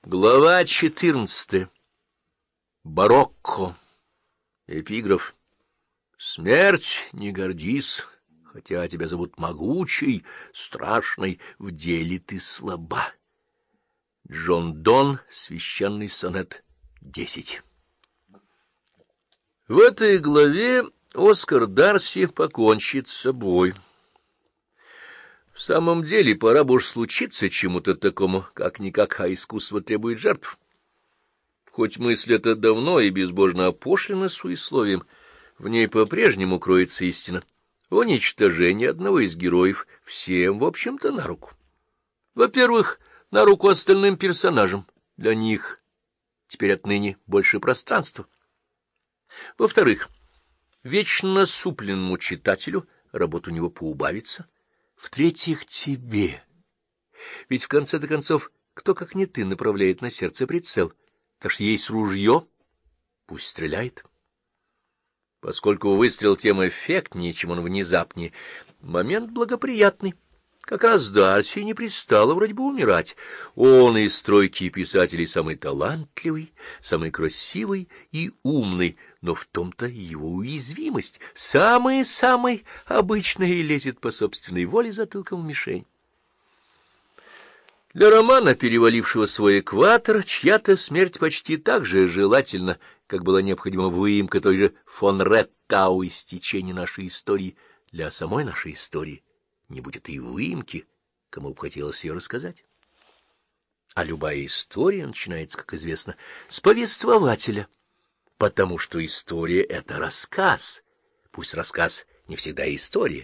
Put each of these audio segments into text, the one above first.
Глава 14. Барокко. Эпиграф. Смерть, не гордись, хотя тебя зовут могучий, страшный, в деле ты слаба. Джон Донн, священный сонет 10. В этой главе Оскар Дарси покончит с собой. В самом деле, пора бы уж случиться чему-то такому, как-никак, а искусство требует жертв. Хоть мысль эта давно и безбожно опошлена суесловием, в ней по-прежнему кроется истина. Уничтожение одного из героев всем, в общем-то, на руку. Во-первых, на руку остальным персонажам. Для них теперь отныне больше пространства. Во-вторых, вечно насупленному читателю работа у него поубавится. В-третьих, тебе. Ведь в конце-то концов, кто, как не ты, направляет на сердце прицел? Так что есть ружье, пусть стреляет. Поскольку выстрел тем эффектнее, чем он внезапнее, момент благоприятный. Как раз Дарси не пристало вроде бы умирать. Он из тройки писателей самый талантливый, самый красивый и умный, но в том-то его уязвимость. Самый-самый обычный и лезет по собственной воле затылком в мишень. Для романа, перевалившего свой экватор, чья-то смерть почти так же желательна, как была необходима выемка той же фон Реттау из течения нашей истории. Для самой нашей истории не будет и выемки, кому бы хотелось ее рассказать. А любая история начинается, как известно, с повествователя, потому что история — это рассказ, пусть рассказ не всегда история.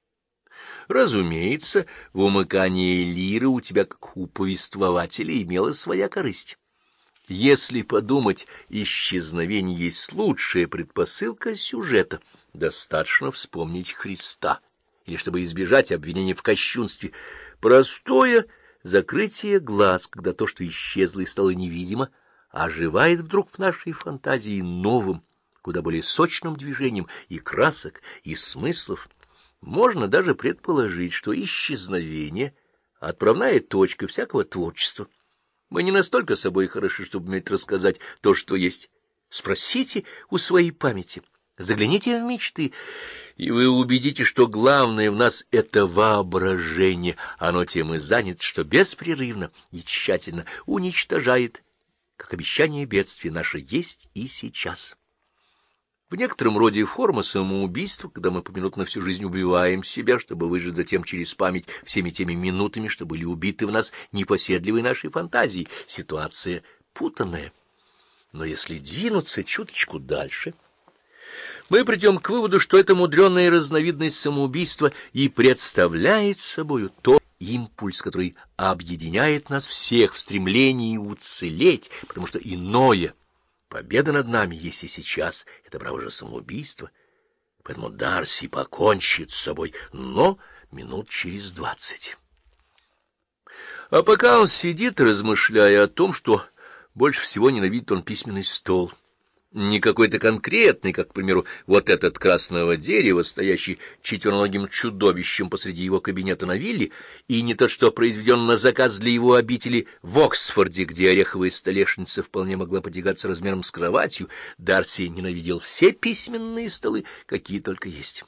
Разумеется, в умыкании лиры у тебя, как у повествователя, имела своя корысть. Если подумать, исчезновение есть лучшая предпосылка сюжета. Достаточно вспомнить Христа, или, чтобы избежать обвинения в кощунстве, простое закрытие глаз, когда то, что исчезло и стало невидимо, оживает вдруг в нашей фантазии новым, куда более сочным движением и красок, и смыслов. Можно даже предположить, что исчезновение — отправная точка всякого творчества. Мы не настолько собой хороши, чтобы уметь рассказать то, что есть. Спросите у своей памяти, загляните в мечты, и вы убедитесь, что главное в нас — это воображение. Оно тем и занято, что беспрерывно и тщательно уничтожает, как обещание бедствия наше есть и сейчас. В некотором роде форма самоубийства, когда мы поминутно всю жизнь убиваем себя, чтобы выжить затем через память всеми теми минутами, что были убиты в нас непоседливой нашей фантазией. Ситуация путанная. Но если двинуться чуточку дальше, мы придем к выводу, что эта мудреная разновидность самоубийства и представляет собою тот импульс, который объединяет нас всех в стремлении уцелеть, потому что иное — победа над нами, если сейчас это, право же, самоубийство. Поэтому Дарси покончит с собой, но минут через 20. А пока он сидит, размышляя о том, что больше всего ненавидит он письменный стол. Не какой-то конкретный, как, к примеру, вот этот красного дерева, стоящий четвероногим чудовищем посреди его кабинета на вилле, и не тот, что произведен на заказ для его обители в Оксфорде, где ореховая столешница вполне могла потягаться размером с кроватью. Дарси ненавидел все письменные столы, какие только есть.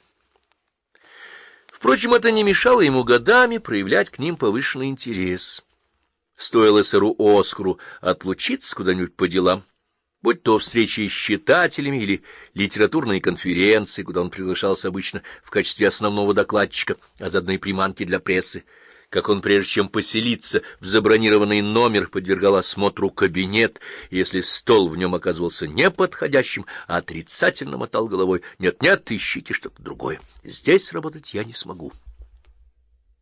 Впрочем, это не мешало ему годами проявлять к ним повышенный интерес. Стоило сэру Оскару отлучиться куда-нибудь по делам, будь то встречи с читателями или литературные конференции, куда он приглашался обычно в качестве основного докладчика, а заодно и приманки для прессы, как он, прежде чем поселиться в забронированный номер, подвергал осмотру кабинет, и если стол в нем оказывался неподходящим, отрицательно мотал головой: «Нет-нет, ищите что-то другое. Здесь работать я не смогу».